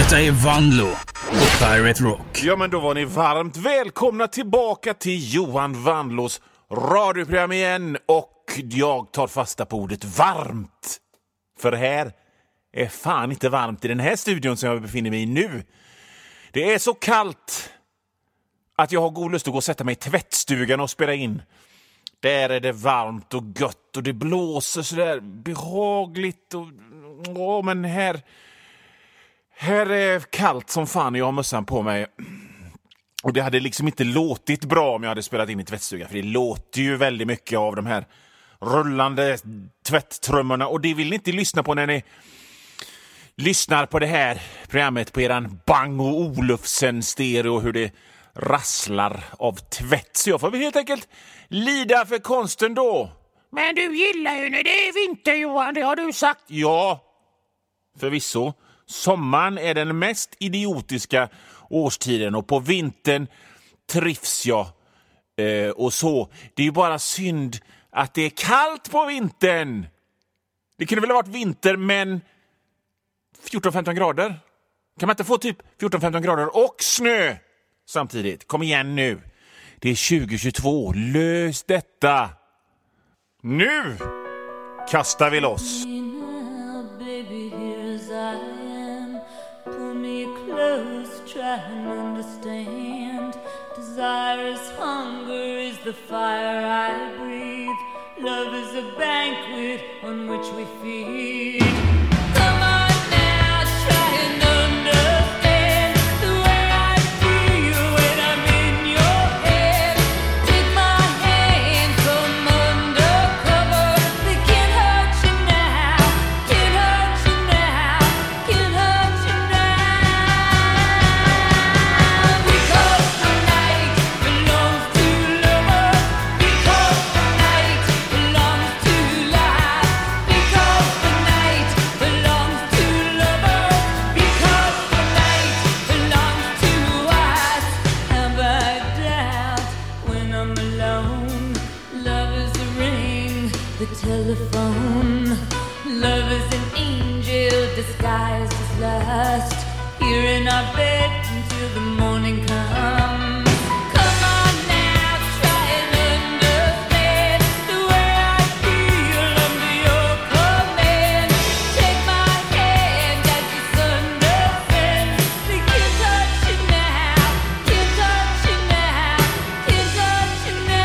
Detta är Vanlo på Pirate Rock. Ja, men då var ni varmt välkomna tillbaka till Johan Vanlos radioprogram igen. Och jag tar fasta på ordet varmt. För här är fan inte varmt i den här studion som jag befinner mig i nu. Det är så kallt att jag har god lust att gå och sätta mig i tvättstugan och spela in. Där är det varmt och gött och det blåser så där behagligt. Men här är kallt som fan och jag har mössan på mig. Och det hade liksom inte låtit bra om jag hade spelat in i tvättstugan. För det låter ju väldigt mycket av de här rullande tvätttrummorna. Och det vill ni inte lyssna på när ni lyssnar på det här programmet på eran Bang och Olufsen stereo. Hur det rasslar av tvätt. Så jag får väl helt enkelt lida för konsten då. Men du gillar ju när det är vinter, Johan, det har du sagt. Ja, förvisso. Sommaren är den mest idiotiska årstiden och på vintern trivs jag och så. Det är ju bara synd att det är kallt på vintern. Det kunde väl ha varit vinter men 14-15 grader. Kan man inte få typ 14-15 grader och snö samtidigt? Kom igen nu. Det är 2022. Lös detta. Nu kastar vi loss. Try and understand. Desirous hunger is the fire I breathe. Love is a banquet on which we feed. Come on now, try and understand the way I feel when I'm in your head. Take my hand from undercover. They can't hurt you now, can't hurt you now, can't hurt you now. Telephone. Love is an angel disguised as lust. Here in our bed until the morning comes. Come on now, try and understand the way I feel under your command. Take my hand as the sun descends. They can't touch you now, can't touch you now, can't touch you now.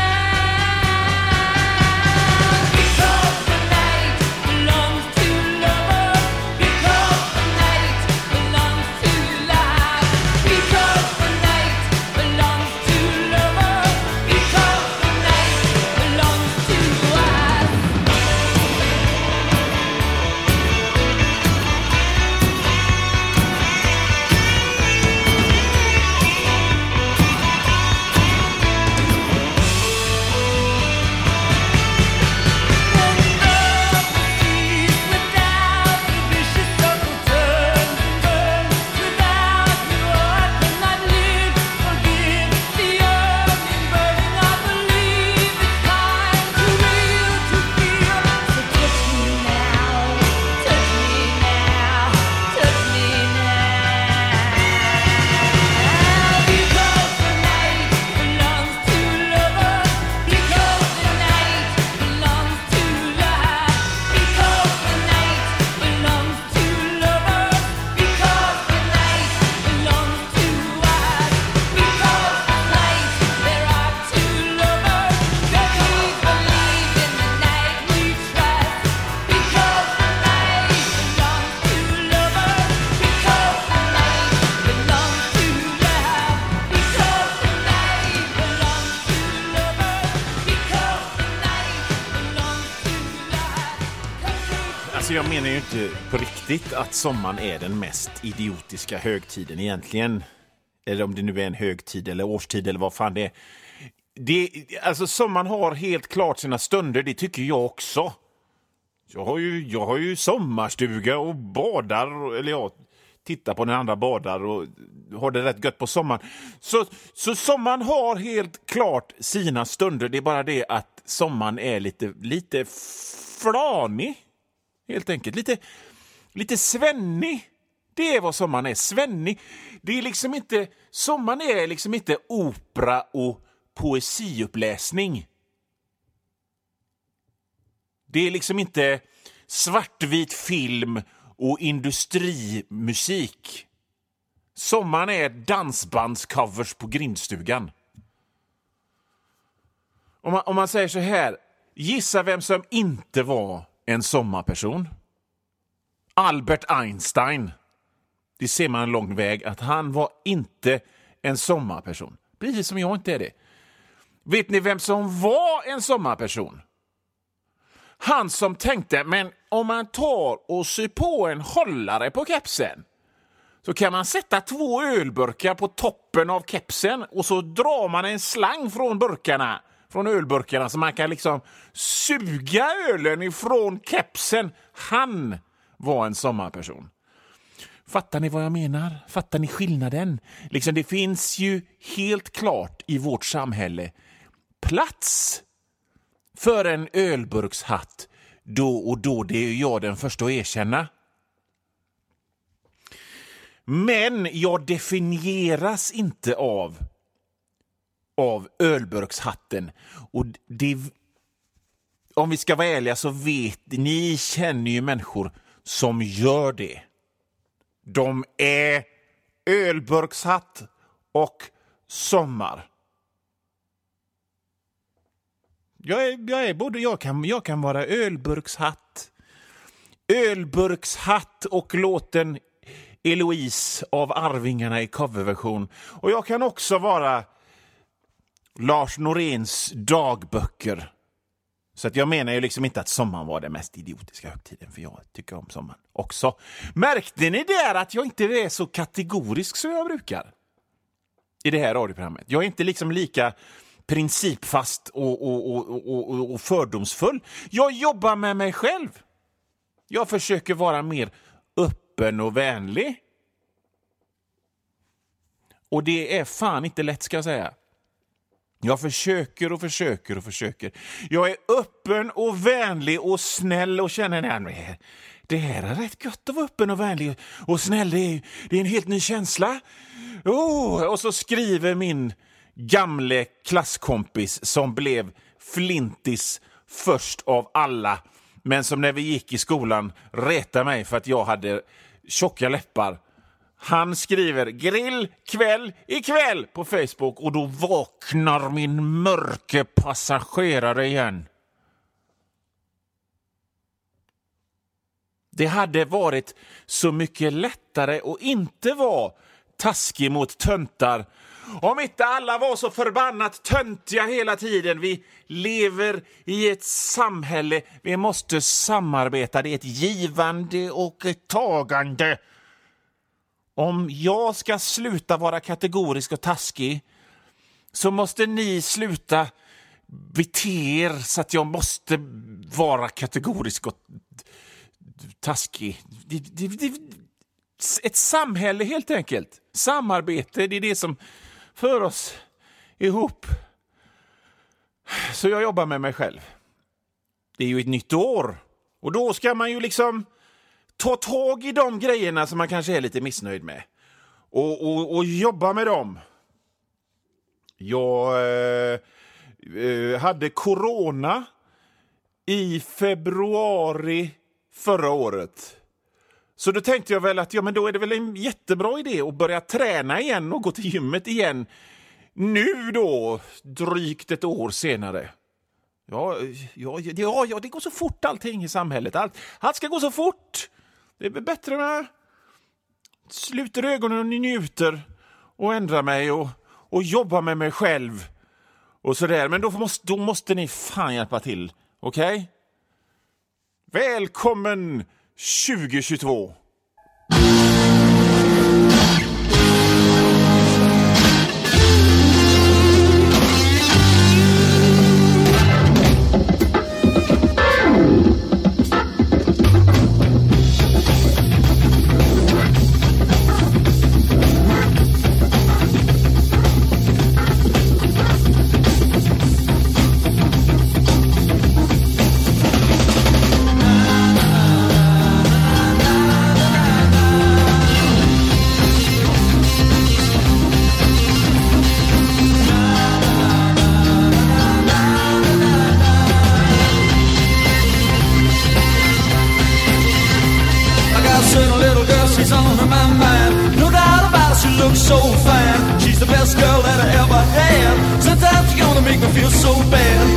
Jag menar ju inte på riktigt att sommaren är den mest idiotiska högtiden egentligen. Eller om det nu är en högtid eller årstid eller vad fan det är. Alltså sommaren har helt klart sina stunder, det tycker jag också. Jag har ju sommarstuga och badar, eller jag tittar på när andra badar och har det rätt gött på sommaren. Så sommaren har helt klart sina stunder, det är bara det att sommaren är lite flanig. Helt enkelt. Lite svennig Det är vad sommaren är. Svennig. Det är liksom inte, sommaren är liksom inte opera och poesiuppläsning. Det är liksom inte svartvit film och industrimusik. Sommaren är dansbandscovers på grindstugan. Om man säger så här, gissa vem som inte var en sommarperson? Albert Einstein. Det ser man en lång väg att han var inte en sommarperson. Precis som jag inte är det. Vet ni vem som var en sommarperson? Han som tänkte, men om man tar och syr på en hållare på kepsen så kan man sätta 2 ölburkar på toppen av kepsen och så drar man en slang från ölburkarna så man kan liksom suga ölen ifrån kepsen. Han var en sommarperson. Fattar ni vad jag menar? Fattar ni skillnaden? Liksom det finns ju helt klart i vårt samhälle plats för en ölburkshatt då och då, det är jag den första att erkänna. Men jag definieras inte av ölburkshatten. Och det, om vi ska vara ärliga så ni känner ju människor som gör det. De är ölburkshatt och sommar. Jag kan vara ölburkshatt och låten Eloise av Arvingarna i coverversion. Och jag kan också vara Lars Noréns dagböcker. Så att jag menar ju liksom inte att sommaren var den mest idiotiska högtiden, för jag tycker om sommaren också. Märkte ni där att jag inte är så kategorisk som jag brukar i det här radioprogrammet? Jag är inte liksom lika principfast och fördomsfull. Jag jobbar med mig själv. Jag försöker vara mer öppen och vänlig. Och det är fan inte lätt, ska jag säga. Jag försöker. Jag är öppen och vänlig och snäll och känner det här är rätt gött att vara öppen och vänlig och snäll. Det är en helt ny känsla. Och så skriver min gamle klasskompis som blev flintis först av alla, men som när vi gick i skolan retade mig för att jag hade tjocka läppar. Han skriver grill kväll ikväll på Facebook och då vaknar min mörke passagerare igen. Det hade varit så mycket lättare att inte vara taskig mot töntar om inte alla var så förbannat töntiga hela tiden. Vi lever i ett samhälle. Vi måste samarbeta. Det är ett givande och ett tagande. Om jag ska sluta vara kategorisk och taskig så måste ni sluta bete er så att jag måste vara kategorisk och taskig. Ett samhälle helt enkelt. Samarbete, det är det som för oss ihop. Så jag jobbar med mig själv. Det är ju ett nytt år. Och då ska man ju liksom ta tag i de grejerna som man kanske är lite missnöjd med. Och jobba med dem. Jag hade corona i februari förra året. Så då tänkte jag väl att men då är det väl en jättebra idé att börja träna igen och gå till gymmet igen. Nu då, drygt ett år senare. Ja, det går så fort allting i samhället. Allt ska gå så fort. Det är bättre med sluter ögonen och njuter och ändrar mig och jobbar med mig själv och sådär. Men då måste ni fan hjälpa till, okej? Välkommen 2022! always on my mind. No doubt about it, she looks so fine. She's the best girl that I ever had. Sometimes you're gonna make me feel so bad.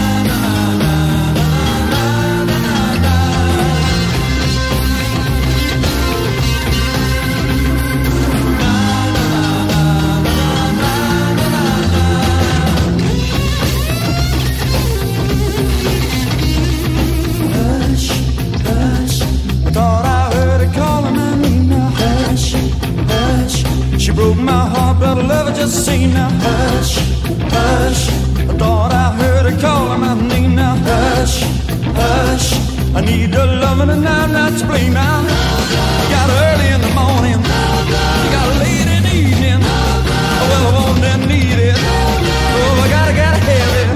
She broke my heart, but I love her just the same now. Hush, hush. I thought I heard her calling my name now. Hush, hush. I need her loving and I'm not to blame now. You got her early in the morning. You got her late in the evening. Oh, well, I want and need it. Oh, I gotta have it.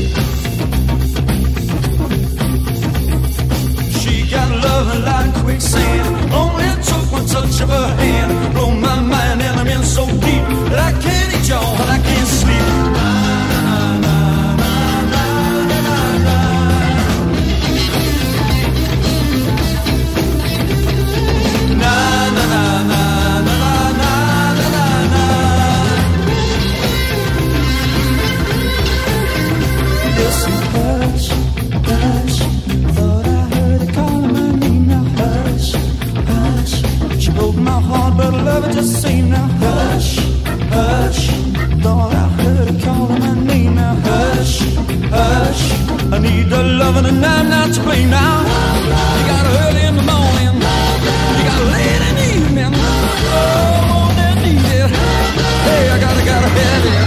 She got loving like quicksand. Only took one touch of her hand. Blow my mind and I'm in so deep that I can't eat y'all and I can't sleep. Listen, hush, hush. Thought I heard her calling my name now. Hush, hush. She broke my heart, but I love her just the same now. Hush, hush. Thought I heard her calling my name now. Hush, hush. I need the loving and I'm not to blame now. You got her early in the morning. You got her late in the evening. Oh, I need it. Hey, I gotta have it.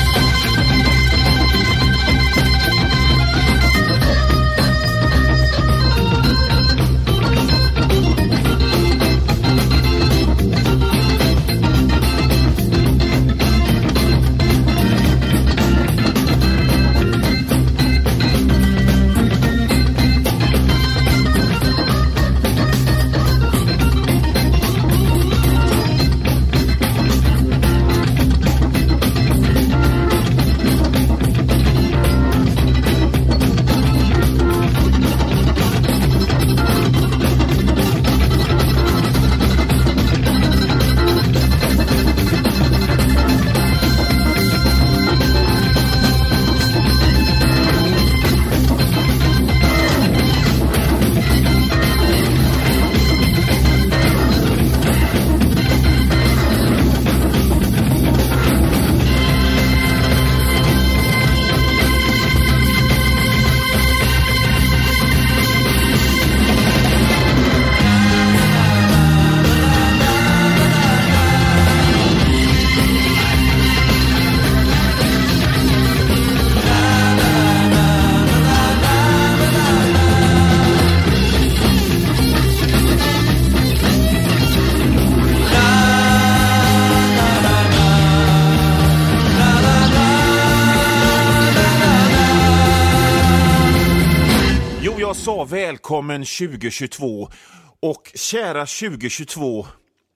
Jag sa välkommen 2022 och kära 2022,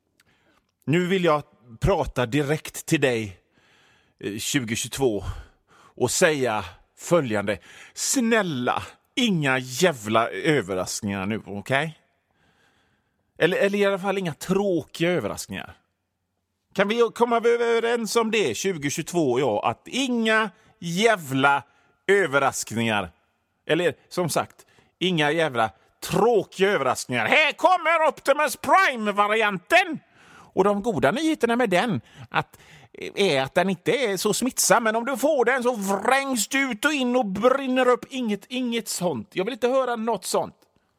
nu vill jag prata direkt till dig 2022 och säga följande: snälla, inga jävla överraskningar nu, okej? Eller i alla fall inga tråkiga överraskningar. Kan vi komma överens om det 2022, ja, att inga jävla överraskningar. Eller som sagt, inga jävla tråkiga överraskningar. Här kommer Optimus Prime-varianten! Och de goda nyheterna med den är att den inte är så smittsam. Men om du får den så vrängs du ut och in och brinner upp. Inget sånt. Jag vill inte höra något sånt.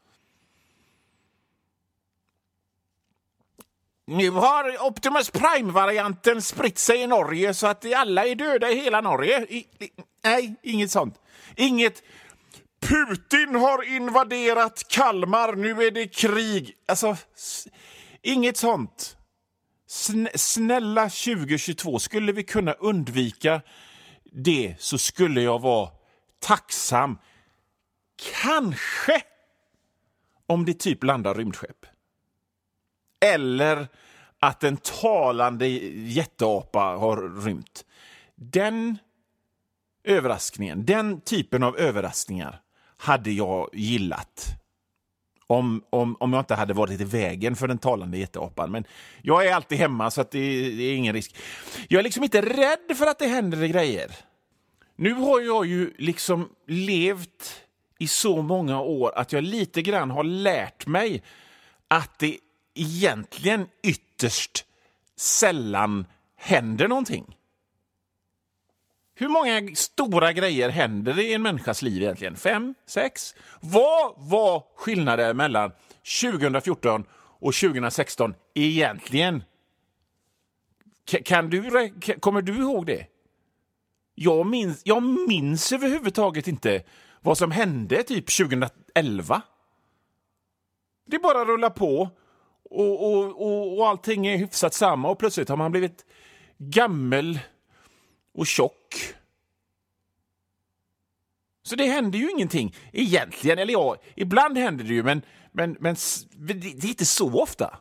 Nu har Optimus Prime-varianten spritt sig i Norge så att alla är döda i hela Norge. Nej, inget sånt. Inget Putin har invaderat Kalmar, nu är det krig. Alltså, inget sånt. Snälla 2022, skulle vi kunna undvika det så skulle jag vara tacksam. Kanske om det typ landar rymdskepp. Eller att en talande jätteapa har rymt. Den överraskningen, den typen av överraskningar hade jag gillat. Om jag inte hade varit i vägen för den talande jätteapan. Men jag är alltid hemma så att det är ingen risk. Jag är liksom inte rädd för att det händer grejer. Nu har jag ju liksom levt i så många år att jag lite grann har lärt mig att det egentligen ytterst sällan händer någonting. Hur många stora grejer händer i en människas liv egentligen? 5, 6? Vad var skillnaden mellan 2014 och 2016 egentligen? Kommer du ihåg det? Jag minns överhuvudtaget inte vad som hände typ 2011. Det bara rullar på och allting är hyfsat samma och plötsligt har man blivit gammal och tjock. Så det händer ju ingenting egentligen. Eller ja, ibland händer det ju, men det är inte så ofta.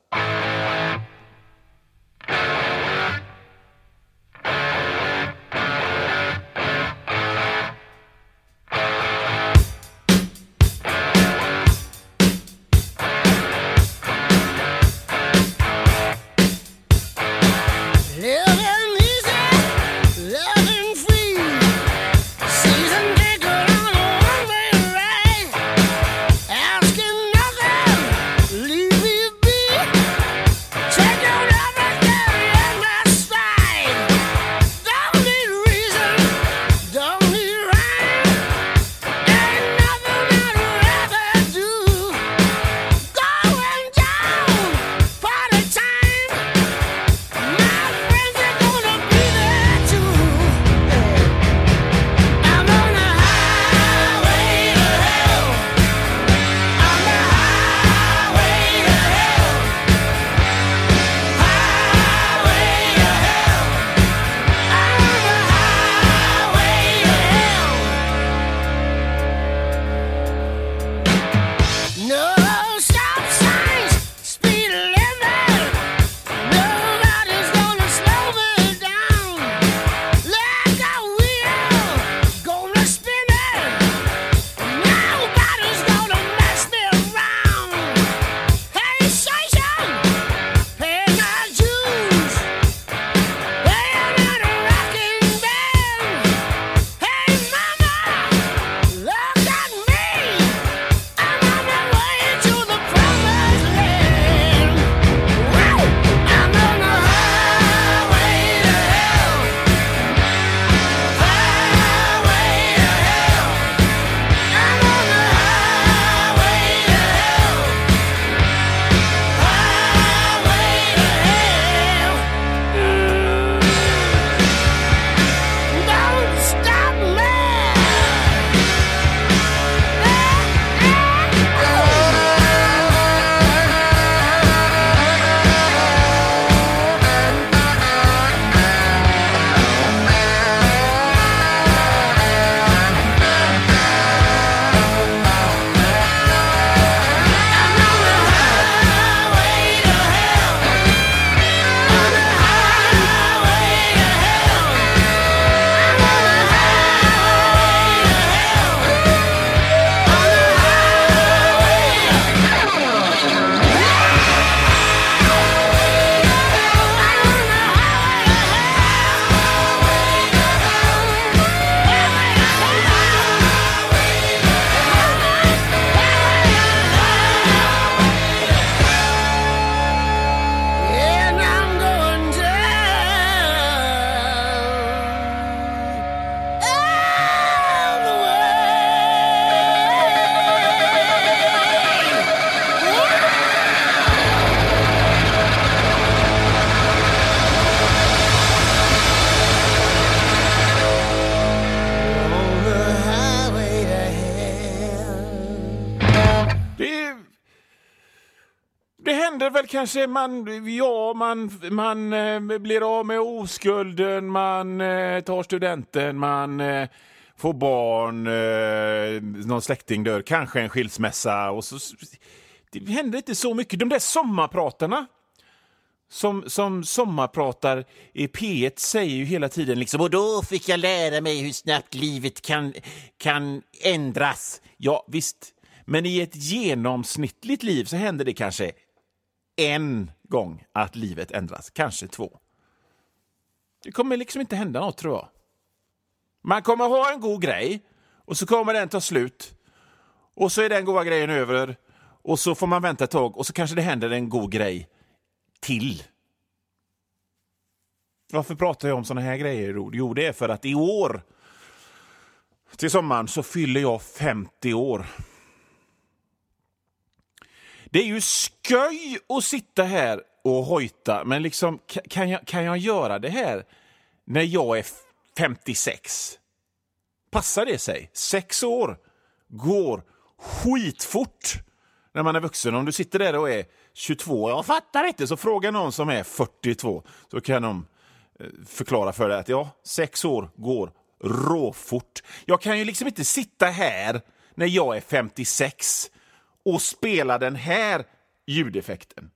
Väl kanske man blir av med oskulden, man tar studenten, man får barn, någon släkting dör, kanske en skilsmässa och så det händer inte så mycket. De där sommarpratarna som sommarpratar i P1 säger ju hela tiden liksom, och då fick jag lära mig hur snabbt livet kan ändras. Ja, visst. Men i ett genomsnittligt liv så händer det kanske en gång att livet ändras. Kanske 2. Det kommer liksom inte hända något, tror jag. Man kommer ha en god grej och så kommer den ta slut. Och så är den goda grejen över. Och så får man vänta ett tag och så kanske det händer en god grej till. Varför pratar jag om såna här grejer? Jo, det är för att i år till sommaren så fyller jag 50 år. Det är ju sköj att sitta här och hojta, men liksom, kan jag göra det här när jag är 56? Passar det sig? 6 år går skitfort när man är vuxen. Om du sitter där och är 22, jag fattar inte, så fråga någon som är 42, så kan de förklara för dig att 6 år går råfort. Jag kan ju liksom inte sitta här när jag är 56 och spela den här ljudeffekten.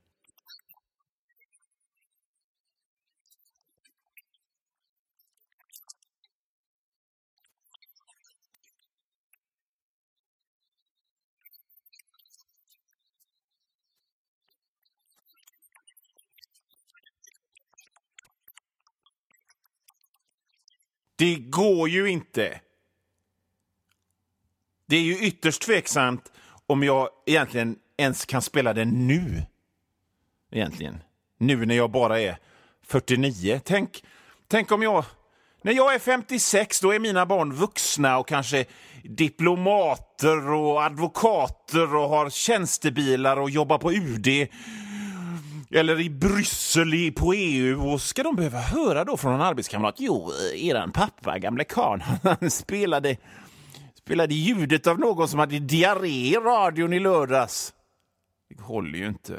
Det går ju inte. Det är ju ytterst tveksamt om jag egentligen ens kan spela den nu. Egentligen. Nu när jag bara är 49. Tänk om när jag är 56, då är mina barn vuxna och kanske diplomater och advokater och har tjänstebilar och jobbar på UD eller i Bryssel på EU, och ska de behöva höra då från en arbetskamrat: jo, eran pappa, gamle karl, han spelade ljudet av någon som hade diarré i radion i lördags. Det håller ju inte.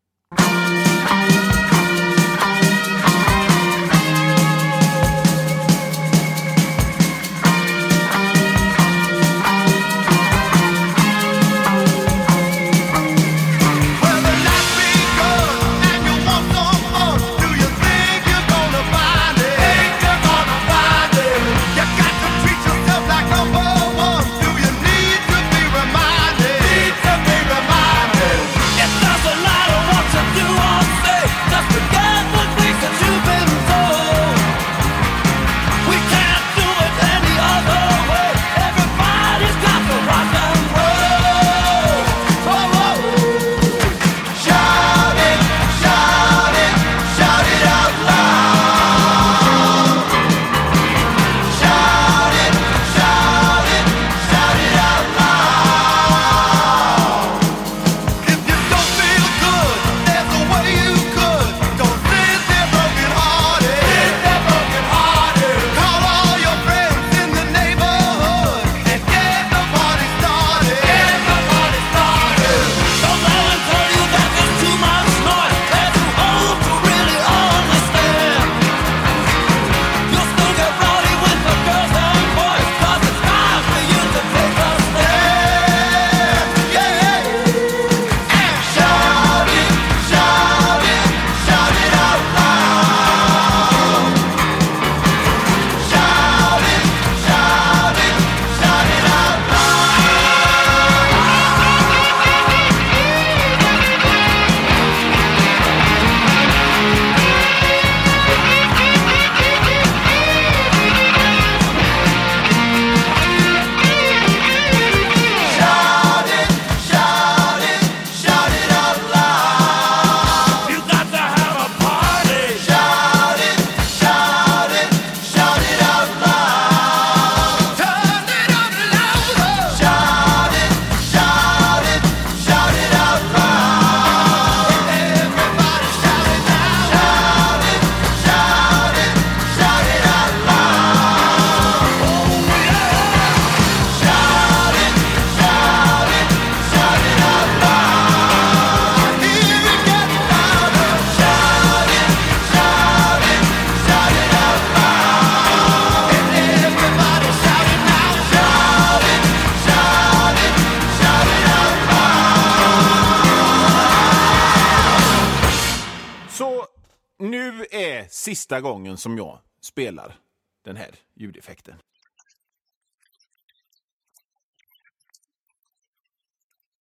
Nu är sista gången som jag spelar den här ljudeffekten.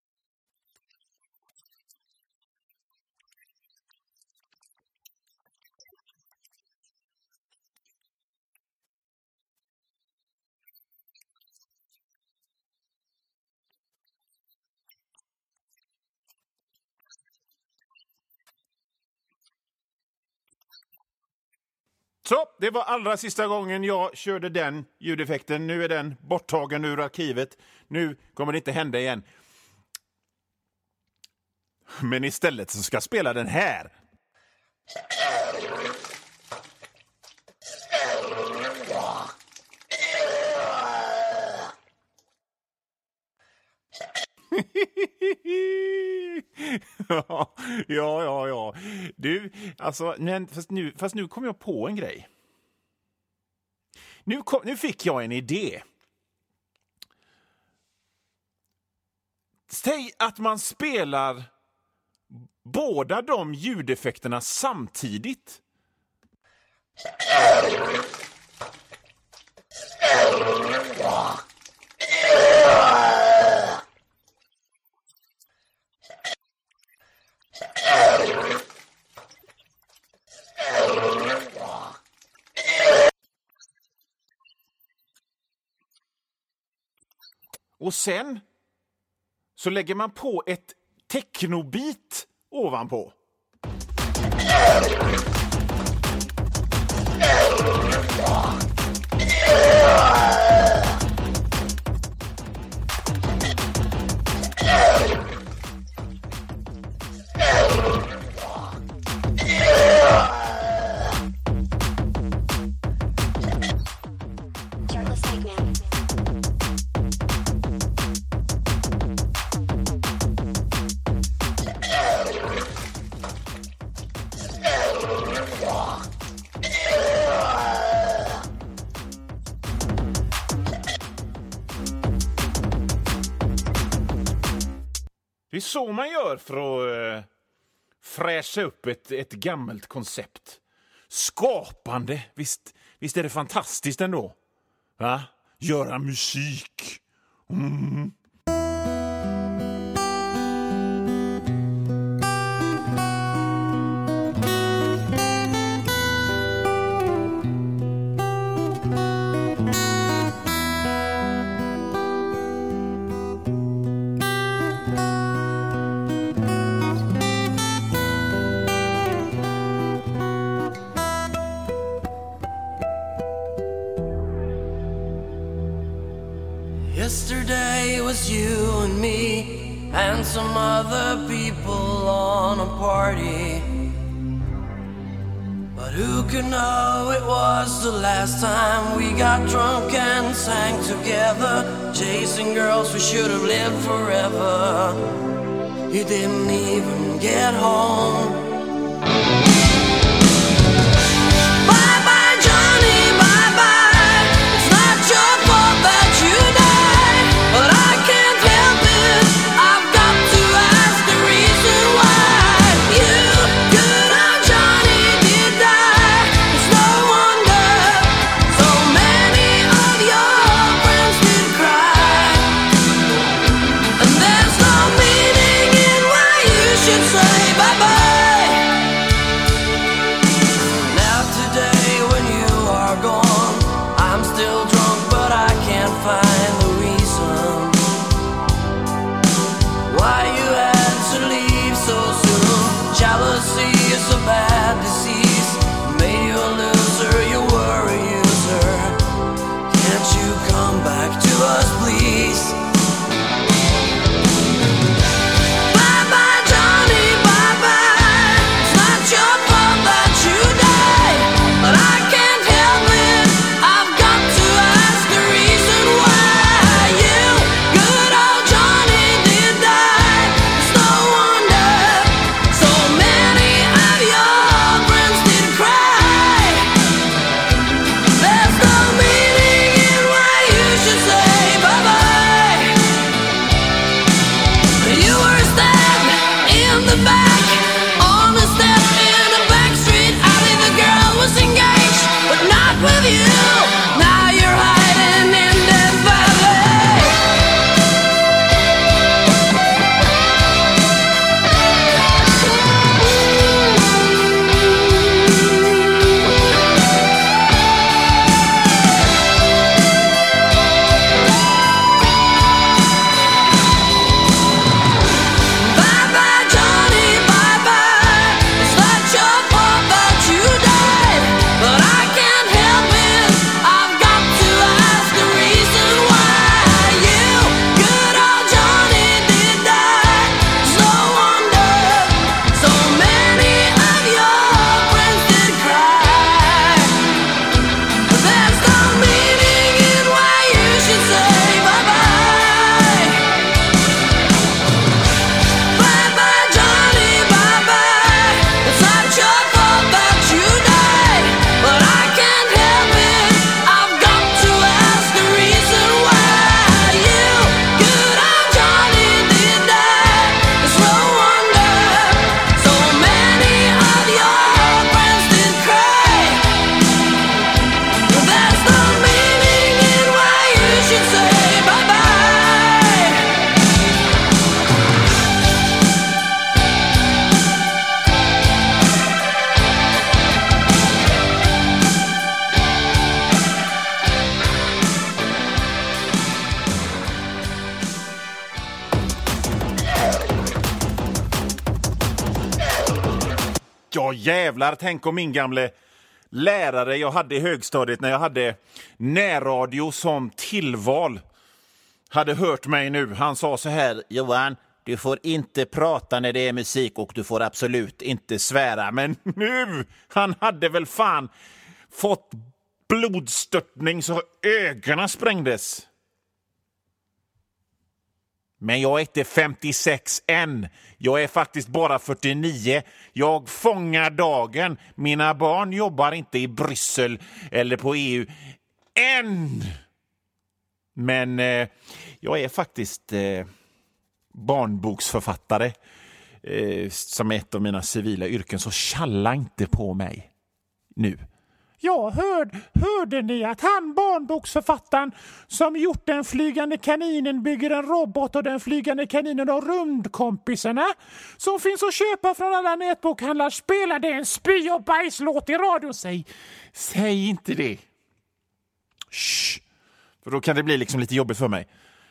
Så, det var allra sista gången jag körde den ljudeffekten. Nu är den borttagen ur arkivet. Nu kommer det inte hända igen. Men istället så ska jag spela den här. Ja. Du, alltså, men fast nu kom jag på en grej. Nu fick jag en idé. Säg att man spelar båda de ljudeffekterna samtidigt. Och sen så lägger man på ett technobit ovanpå. Det är så man gör för att fräscha upp ett gammalt koncept. Skapande, visst är det fantastiskt ändå. Va? Göra musik. Mm. Yesterday was you and me and some other people on a party. But who could know it was the last time we got drunk and sang together, chasing girls we should have lived forever. You didn't even get home. Bye-bye, Johnny, bye-bye. It's not your fault that you died, but I can't help it. I've got to ask the reason why. You, good old Johnny, did die. It's no wonder so many of your friends did cry. And there's no meaning in why you should say bye-bye. Now today when you are gone, I'm still drunk but I can't find the reason why you had to leave so soon. Jealousy is a bad disease, made you a loser, you were a user. Can't you come back to us please? Bye-bye, Johnny, bye-bye. It's not your fault that you died, but I can't help it. I've got to ask the reason why. You, good old Johnny, did die. It's no wonder so many of your friends did cry. There's no meaning in why you should say bye-bye. You were stabbed in the back on a step in a back street alley. The girl was engaged, but not with you. Now you're hiding in Death Valley. jävlar, tänk om min gamle lärare jag hade i högstadiet när jag hade närradio som tillval hade hört mig nu. Han sa så här: Johan, du får inte prata när det är musik och du får absolut inte svära. Men nu, han hade väl fan fått blodstörtning så ögonen sprängdes. Men jag är inte 56 än. Jag är faktiskt bara 49. Jag fångar dagen. Mina barn jobbar inte i Bryssel eller på EU än. Men jag är faktiskt barnboksförfattare som ett av mina civila yrken, så tjalla inte på mig nu. Ja, hörde ni att han barnboksförfattaren som gjort Den flygande kaninen bygger en robot och Den flygande kaninen och rymdkompisarna som finns att köpa från alla nätbokhandlar spelade en spy- och bajslåt i radio? Säg inte det. Shh. För då kan det bli liksom lite jobbigt för mig.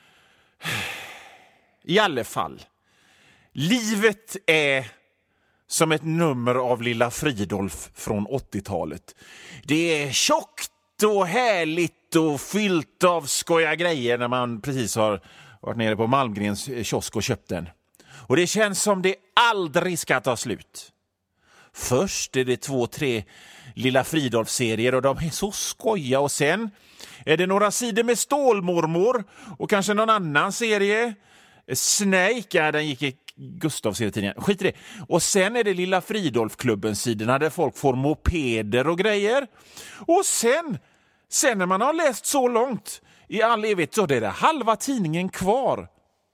I alla fall. Livet är som ett nummer av Lilla Fridolf från 80-talet. Det är tjockt och härligt och fyllt av skoja grejer när man precis har varit nere på Malmgrens kiosk och köpt den. Och det känns som det aldrig ska ta slut. Först är det 2-3 Lilla Fridolf-serier och de är så skoja, och sen är det några sidor med Stålmormor och kanske någon annan serie. Snake, ja, den gick i Gustav-serietidningen. Skit i det. Och sen är det Lilla Fridolf-klubben-sidorna där folk får mopeder och grejer. Och sen när man har läst så långt i all evighet så är det halva tidningen kvar.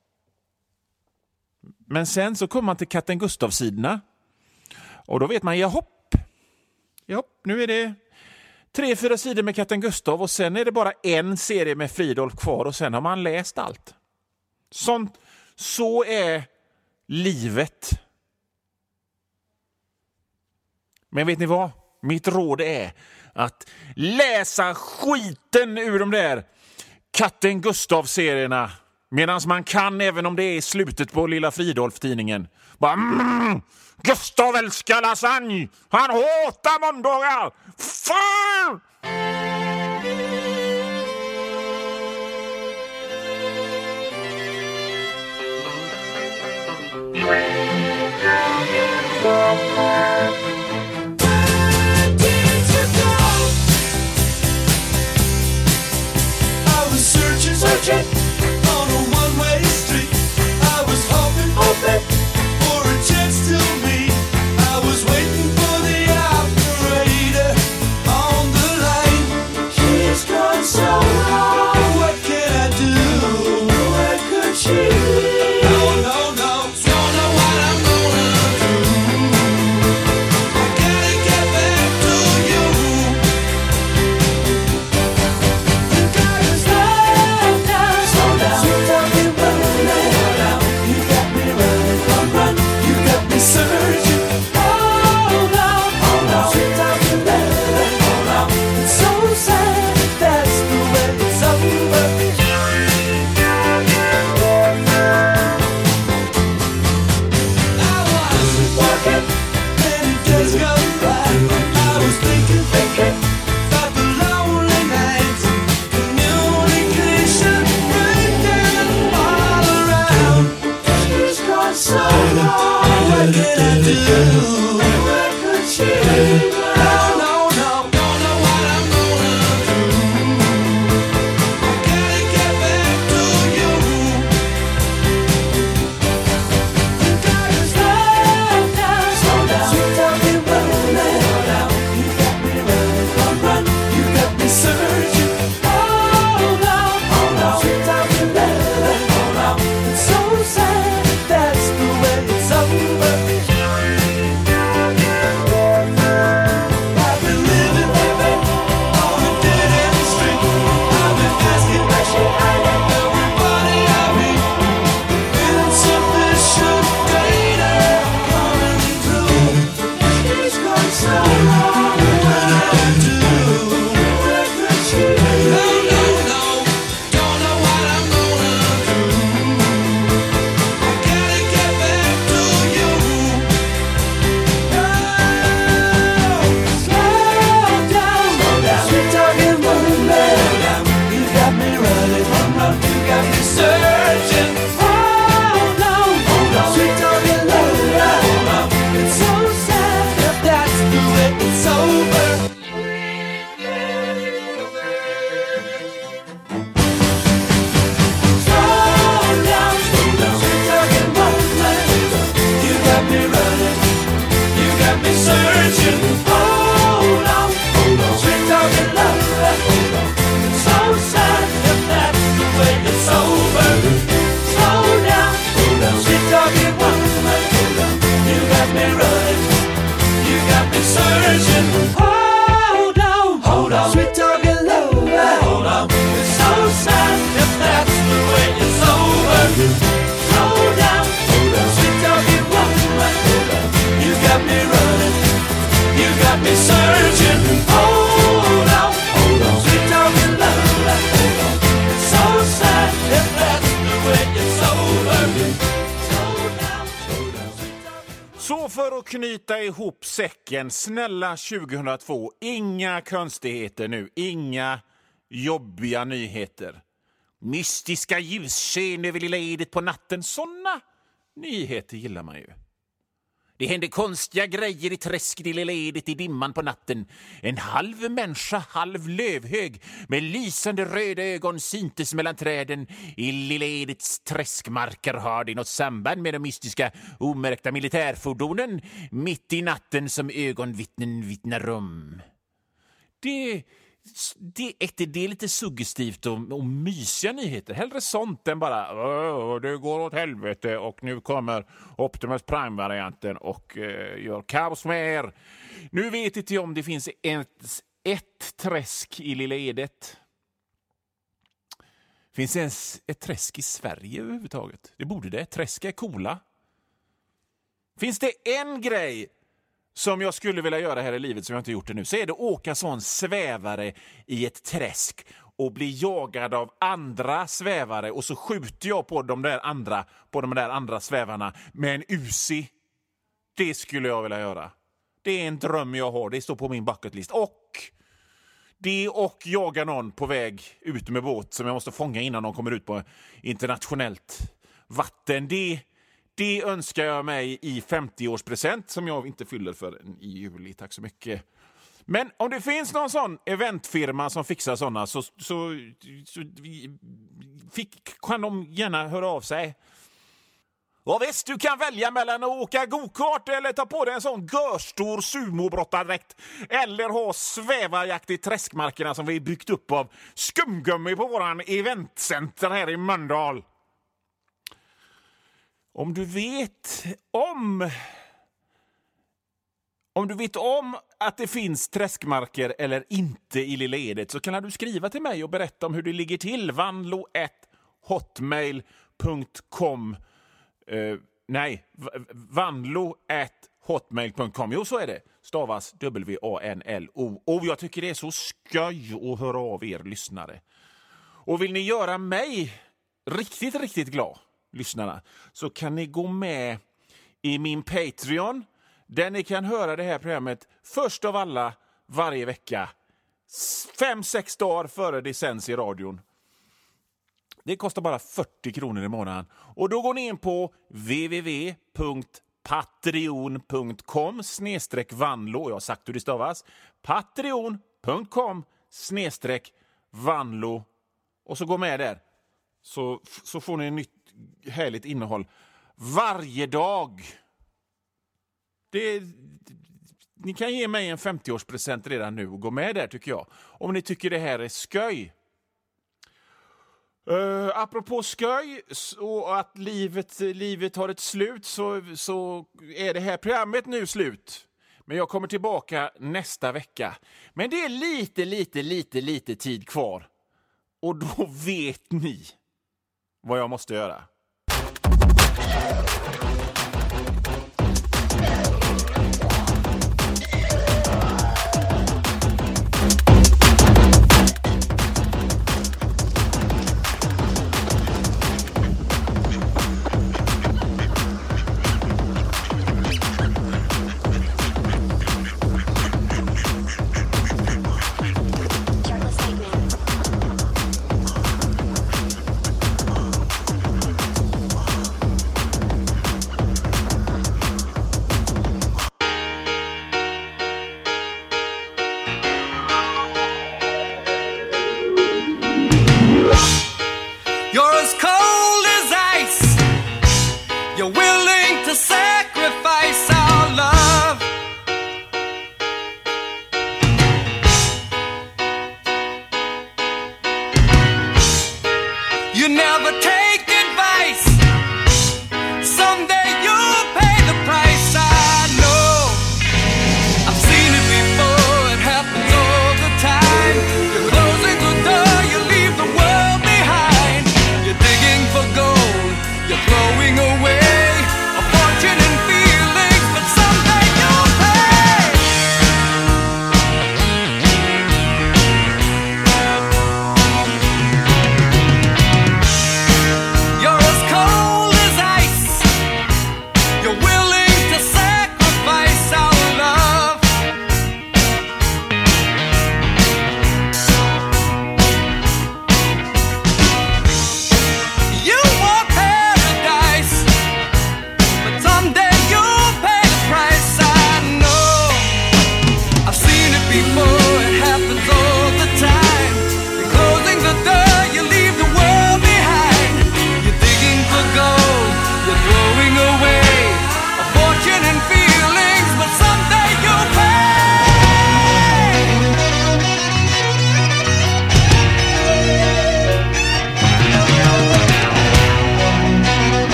Men sen så kommer man till Katten Gustav-sidorna. Och då vet man, jahopp, nu är det 3-4 sidor med Katten Gustav och sen är det bara en serie med Fridolf kvar och sen har man läst allt. Så är livet. Men vet ni vad? Mitt råd är att läsa skiten ur de där Katten Gustav-serierna medan man kan, även om det är i slutet på Lilla Fridolf-tidningen. Bara, Gustav älskar lasagne! Han hatar måndagar! Fan! I was searching on a one-way street. I was hoping for a chance to meet. I was waiting for the operator on the line. She's gone so long. What can I do? Where could she be? No, don't know what I'm gonna do. I gotta get back to you. You gotta slow down, sweet talking running. You got me running, run, you got me searching. Hold on, sweet talking running. It's so sad, that's the way it's over. Så för att knyta ihop säcken, snälla 2002, inga konstigheter nu, inga jobbiga nyheter. Mystiska ljussken över Lilla Edet på natten, såna nyheter gillar man ju. Det hände konstiga grejer i träsket i Lilla Edet i dimman på natten. En halv människa, halv lövhög med lysande röda ögon syntes mellan träden i Lilla Edets träskmarker. Har det något samband med de mystiska omärkta militärfordonen mitt i natten som ögonvittnen vittnar om? Det är lite suggestivt och mysiga nyheter. Hellre sånt än bara det går åt helvete och nu kommer Optimus Prime-varianten och gör kaos med er. Nu vet inte jag om det finns ett träsk i Lilla Edet. Finns det ens ett träsk i Sverige överhuvudtaget? Det borde det. Träsk är coola. Finns det en grej som jag skulle vilja göra här i livet som jag inte gjort det nu, så är det att åka sån svävare i ett träsk och bli jagad av andra svävare och så skjuter jag på de där andra svävarna med en Uzi. Det skulle jag vilja göra. Det är en dröm jag har. Det står på min bucketlist. Och jaga någon på väg ut med båt som jag måste fånga innan de kommer ut på internationellt vatten. Det önskar jag mig i 50-årspresent som jag inte fyller för i juli. Tack så mycket. Men om det finns någon sån eventfirma som fixar såna så kan de gärna höra av sig. Och visst, du kan välja mellan att åka go-kart eller ta på dig en sån görstor sumobrotardräkt eller ha svävarjakt i träskmarkerna som vi byggt upp av skumgummi på våran eventcenter här i Mölndal. Om du vet om att det finns träskmarker eller inte i Lilla Edet så kan du skriva till mig och berätta om hur det ligger till. vanlo@hotmail.com vanlo@hotmail.com. Jo, så är det. Stavas WANLO. Och jag tycker det är så skoj att höra av er lyssnare. Och vill ni göra mig riktigt, riktigt glad, lyssnarna, så kan ni gå med i min Patreon där ni kan höra det här programmet först av alla varje vecka 5-6 dagar före det sänds i radion. Det kostar bara 40 kronor i månaden och då går ni in på www.patreon.com/vanlo. Jag har sagt hur det stavas. patreon.com/vanlo och så gå med där så får ni en nytt härligt innehåll varje dag. Ni kan ge mig en 50-årspresent redan nu och gå med där tycker jag. Om ni tycker det här är skoj. Apropå skoj och att livet har ett slut så är det här programmet nu slut. Men jag kommer tillbaka nästa vecka. Men det är lite tid kvar. Och då vet ni vad jag måste göra. You're as cold as ice. You're willing to say